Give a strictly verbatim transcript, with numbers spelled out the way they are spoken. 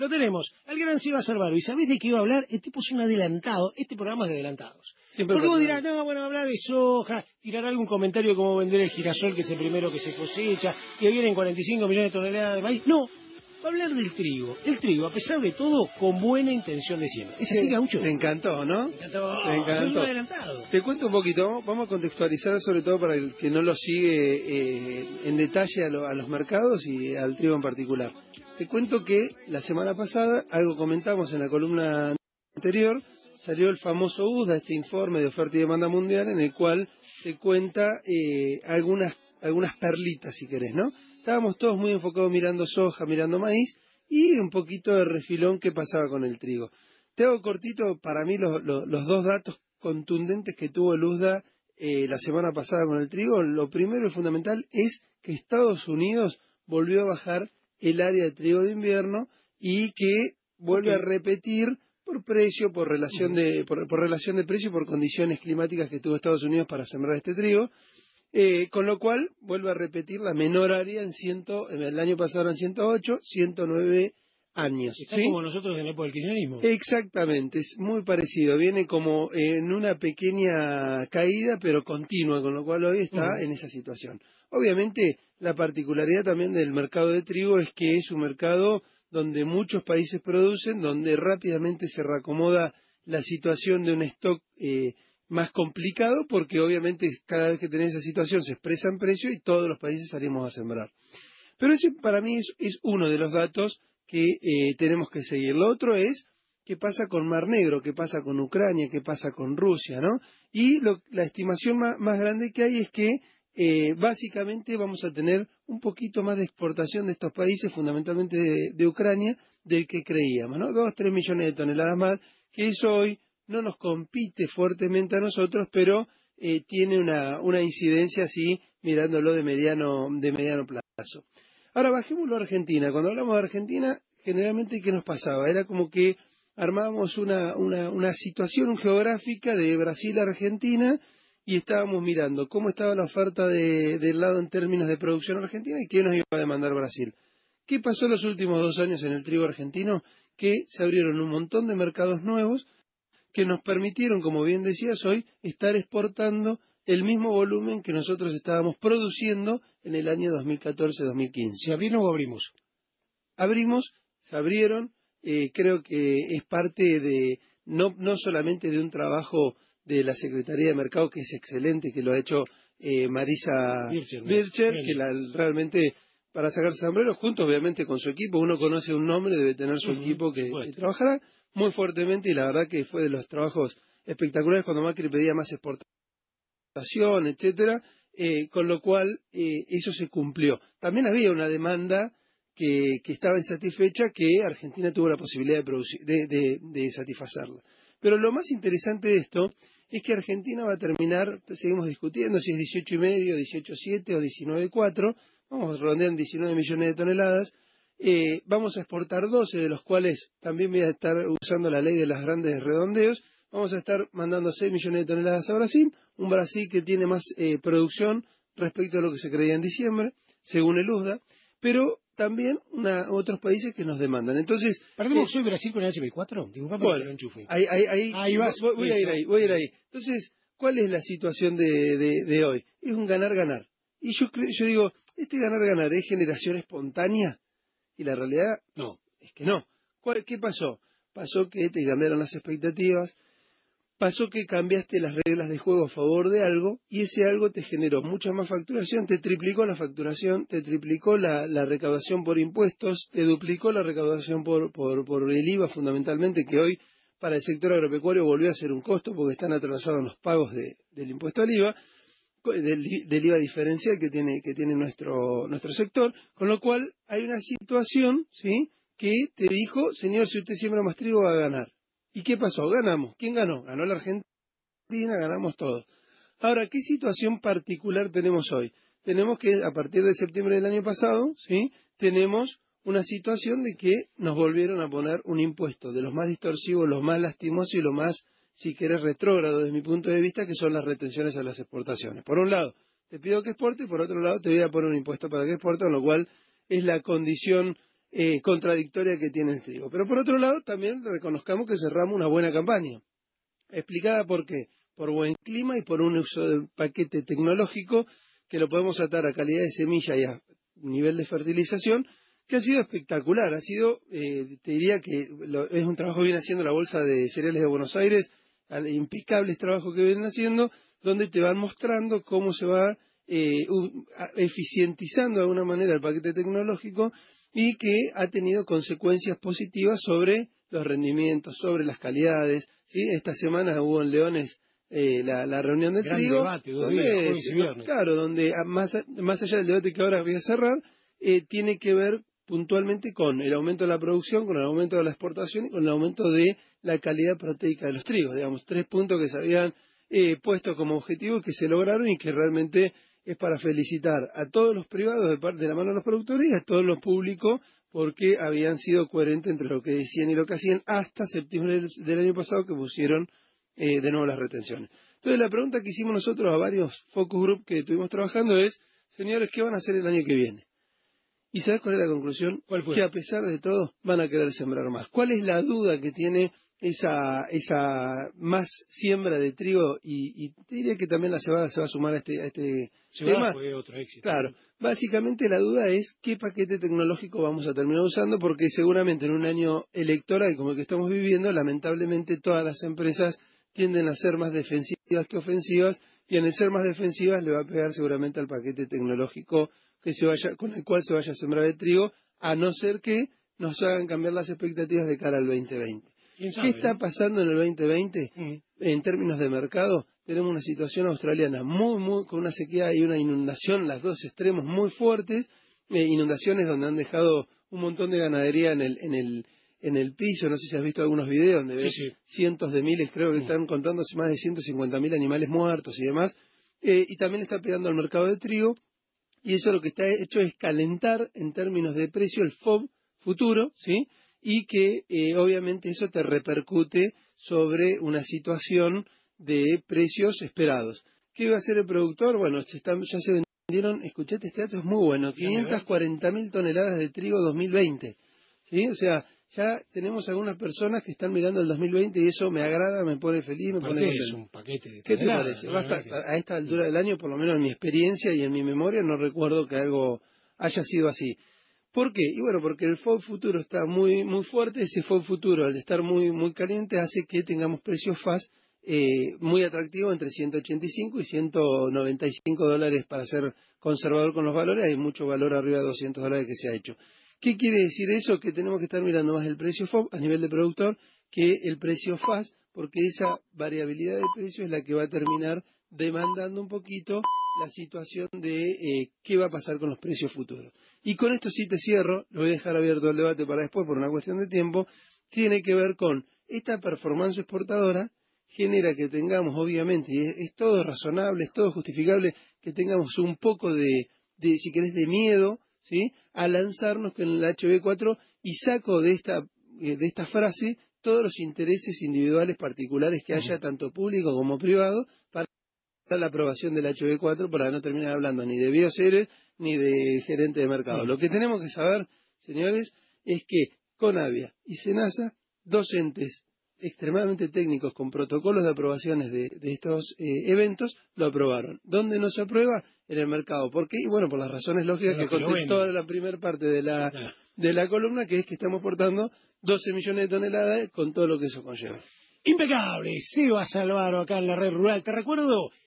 Lo tenemos, al gran Seba Cervaro. ¿Y sabés de qué iba a hablar? El tipo es un adelantado. Este programa es de adelantados. Siempre Porque vos dirás, no, bueno, hablar de soja, tirar algún comentario de cómo vender el girasol, que es el primero que se cosecha, que vienen cuarenta y cinco millones de toneladas de maíz. No, va a hablar del trigo. El trigo, a pesar de todo, con buena intención de siembra. ¿Es así, Gaucho? Me encantó, ¿no? Me encantó. Me encantó. Soy un adelantado. Te cuento un poquito, vamos a contextualizar sobre todo para el que no lo sigue eh, en detalle a, lo, a los mercados y al trigo en particular. Te cuento que la semana pasada, algo comentamos en la columna anterior, salió el famoso U S D A, este informe de oferta y demanda mundial, en el cual te cuenta eh, algunas algunas perlitas, si querés, ¿no? Estábamos todos muy enfocados mirando soja, mirando maíz, y un poquito de refilón que pasaba con el trigo. Te hago cortito, para mí, los, los, los dos datos contundentes que tuvo el U S D A eh, la semana pasada con el trigo. Lo primero y fundamental es que Estados Unidos volvió a bajar el área de trigo de invierno y que vuelve okay. a repetir por precio, por relación de por, por relación de precio y por condiciones climáticas que tuvo Estados Unidos para sembrar este trigo, eh, con lo cual vuelve a repetir la menor área en ciento, el año pasado eran ciento ocho, ciento nueve años. Está ¿sí? como nosotros en la época del kirchnerismo. Exactamente, es muy parecido, viene como en una pequeña caída pero continua, con lo cual hoy está uh-huh. en esa situación. Obviamente la particularidad también del mercado de trigo es que es un mercado donde muchos países producen, donde rápidamente se reacomoda la situación de un stock eh, más complicado, porque obviamente cada vez que tenés esa situación se expresa en precio y todos los países salimos a sembrar. Pero ese para mí es, es uno de los datos que eh, tenemos que seguir. Lo otro es qué pasa con Mar Negro, qué pasa con Ucrania, qué pasa con Rusia, ¿no? Y lo, la estimación más, más grande que hay es que eh, básicamente vamos a tener un poquito más de exportación de estos países, fundamentalmente de, de Ucrania, del que creíamos, ¿no? Dos, tres millones de toneladas más, que eso hoy no nos compite fuertemente a nosotros, pero eh, tiene una, una incidencia así, mirándolo de mediano, de mediano plazo. Ahora bajémoslo a Argentina. Cuando hablamos de Argentina, generalmente, ¿qué nos pasaba? Era como que armábamos una, una, una situación geográfica de Brasil a Argentina y estábamos mirando cómo estaba la oferta de, del lado en términos de producción argentina y qué nos iba a demandar Brasil. ¿Qué pasó los últimos dos años en el trigo argentino? Que se abrieron un montón de mercados nuevos que nos permitieron, como bien decías hoy, estar exportando el mismo volumen que nosotros estábamos produciendo en el año dos mil catorce dos mil quince. ¿Se abrieron o abrimos? Abrimos, se abrieron, eh, creo que es parte de, no, no solamente de un trabajo de la Secretaría de Mercado, que es excelente, que lo ha hecho eh, Marisa Bircher, Bircher que la, realmente para sacar sombrero, junto obviamente con su equipo, uno conoce un nombre, debe tener su uh-huh. equipo que, bueno. que trabajará muy fuertemente, y la verdad que fue de los trabajos espectaculares cuando Macri pedía más exportación, etcétera, eh, con lo cual eh, eso se cumplió. También había una demanda que, que estaba insatisfecha, que Argentina tuvo la posibilidad de, producir, de, de, de satisfacerla. Pero lo más interesante de esto es que Argentina va a terminar, seguimos discutiendo si es dieciocho y medio, dieciocho coma siete o diecinueve coma cuatro, vamos a redondear en diecinueve millones de toneladas. Eh, vamos a exportar doce, de los cuales también voy a estar usando la ley de los grandes redondeos. Vamos a estar mandando seis millones de toneladas a Brasil, un Brasil que tiene más eh, producción respecto a lo que se creía en diciembre, según el U S D A, pero también una, otros países que nos demandan. Entonces, ¿Perdón, eh, soy Brasil con el H P cuatro? Disculpame, bueno, que lo enchufe. Ahí, ahí, ahí, ahí vas. Voy, voy a ir ahí, voy a ir ahí. Entonces, ¿cuál es la situación de, de, de hoy? Es un ganar-ganar. Y yo, yo digo, ¿este ganar-ganar es generación espontánea? Y la realidad, no, es que no. ¿Cuál, ¿Qué pasó? Pasó que te cambiaron las expectativas, pasó que cambiaste las reglas de juego a favor de algo, y ese algo te generó mucha más facturación, te triplicó la facturación, te triplicó la, la recaudación por impuestos, te duplicó la recaudación por, por, por el I V A fundamentalmente, que hoy para el sector agropecuario volvió a ser un costo porque están atrasados los pagos de, del impuesto al I V A, del, del I V A diferencial que tiene, que tiene nuestro, nuestro sector, con lo cual hay una situación, ¿sí?, que te dijo, señor, si usted siembra más trigo va a ganar. ¿Y qué pasó? Ganamos. ¿Quién ganó? Ganó la Argentina, ganamos todos. Ahora, ¿qué situación particular tenemos hoy? Tenemos que, a partir de septiembre del año pasado, ¿sí?, tenemos una situación de que nos volvieron a poner un impuesto de los más distorsivos, los más lastimosos y lo más, si querés, retrógrado desde mi punto de vista, que son las retenciones a las exportaciones. Por un lado, te pido que exporte, y por otro lado, te voy a poner un impuesto para que exporte, con lo cual es la condición eh, contradictoria que tiene el trigo. Pero por otro lado, también reconozcamos que cerramos una buena campaña. Explicada por qué, por buen clima y por un uso de paquete tecnológico que lo podemos atar a calidad de semilla y a nivel de fertilización, que ha sido espectacular. Ha sido, eh, te diría que lo, es un trabajo que viene haciendo la Bolsa de Cereales de Buenos Aires, al, impecables trabajos que vienen haciendo, donde te van mostrando cómo se va eh, u, a, eficientizando de alguna manera el paquete tecnológico y que ha tenido consecuencias positivas sobre los rendimientos, sobre las calidades, ¿sí? Esta semana hubo en Leones eh, la, la reunión de Gran trigo, debate, dos donde, días, jueves y viernes. claro, donde más, más allá del debate que ahora voy a cerrar, eh, tiene que ver puntualmente con el aumento de la producción, con el aumento de la exportación y con el aumento de la calidad proteica de los trigos, digamos, tres puntos que se habían eh, puesto como objetivo y que se lograron y que realmente es para felicitar a todos los privados de parte de la mano de los productores y a todos los públicos porque habían sido coherentes entre lo que decían y lo que hacían hasta septiembre del, del año pasado que pusieron eh, de nuevo las retenciones. Entonces la pregunta que hicimos nosotros a varios focus group que estuvimos trabajando es, señores, ¿qué van a hacer el año que viene? ¿Y sabes cuál es la conclusión? ¿Cuál fue? Que a pesar de todo van a querer sembrar más. ¿Cuál es la duda que tiene esa esa más siembra de trigo? Y, y te diría que también la cebada se va a sumar a este, a este tema. Fue otro éxito. Claro, básicamente la duda es qué paquete tecnológico vamos a terminar usando, porque seguramente en un año electoral como el que estamos viviendo, lamentablemente todas las empresas tienden a ser más defensivas que ofensivas, y en el ser más defensivas le va a pegar seguramente al paquete tecnológico que se vaya, con el cual se vaya a sembrar el trigo, a no ser que nos hagan cambiar las expectativas de cara al veinte veinte. Sabe, ¿Qué está ¿no? pasando en el veinte veinte? Mm. En términos de mercado, tenemos una situación australiana muy, muy, con una sequía y una inundación, las dos extremos muy fuertes, eh, inundaciones donde han dejado un montón de ganadería en el, en el, en el piso. No sé si has visto algunos videos donde ves Sí, sí. cientos de miles, creo que Mm. están contándose más de ciento cincuenta mil animales muertos y demás, eh, y también está pegando al mercado de trigo, y eso lo que está hecho es calentar en términos de precio el F O B futuro, ¿sí? Y que eh, obviamente eso te repercute sobre una situación de precios esperados. ¿Qué va a hacer el productor? Bueno, se están, ya se vendieron, escuchate, este dato es muy bueno, quinientas cuarenta mil toneladas de trigo dos mil veinte, ¿sí? O sea, ya tenemos algunas personas que están mirando el dos mil veinte y eso me agrada, me pone feliz, me ¿Por pone qué? contento. Es un paquete de ¿Qué te toneladas, parece? ¿no? Basta, Que- a esta altura del año, por lo menos en mi experiencia y en mi memoria, no recuerdo que algo haya sido así. ¿Por qué? Y bueno, porque el F O B futuro está muy muy fuerte, ese F O B futuro al estar muy muy caliente hace que tengamos precios F A S eh, muy atractivos entre ciento ochenta y cinco y ciento noventa y cinco dólares para ser conservador con los valores, hay mucho valor arriba de doscientos dólares que se ha hecho. ¿Qué quiere decir eso? Que tenemos que estar mirando más el precio F O B a nivel de productor que el precio F A S, porque esa variabilidad de precio es la que va a terminar demandando un poquito la situación de eh, qué va a pasar con los precios futuros. Y con esto sí te cierro, lo voy a dejar abierto el debate para después por una cuestión de tiempo, tiene que ver con esta performance exportadora, genera que tengamos obviamente, y es, es todo razonable, es todo justificable, que tengamos un poco de, de si querés, de miedo, ¿sí?, a lanzarnos con el H B cuatro, y saco de esta, eh, de esta frase todos los intereses individuales particulares que haya, tanto público como privado, para la aprobación del H B cuatro, para no terminar hablando ni de bioseres ni de gerente de mercado. Mm. Lo que tenemos que saber, señores, es que Conavia y Senasa, dos entes extremadamente técnicos con protocolos de aprobaciones de, de estos eh, eventos, lo aprobaron. ¿Dónde no se aprueba? En el mercado. ¿Por qué? Y bueno, por las razones lógicas Son que los que lo conté venden. toda la primera parte de la, Claro. de la columna, que es que estamos portando doce millones de toneladas con todo lo que eso conlleva. Impecable, Seba Salvaro acá en la red rural. Te recuerdo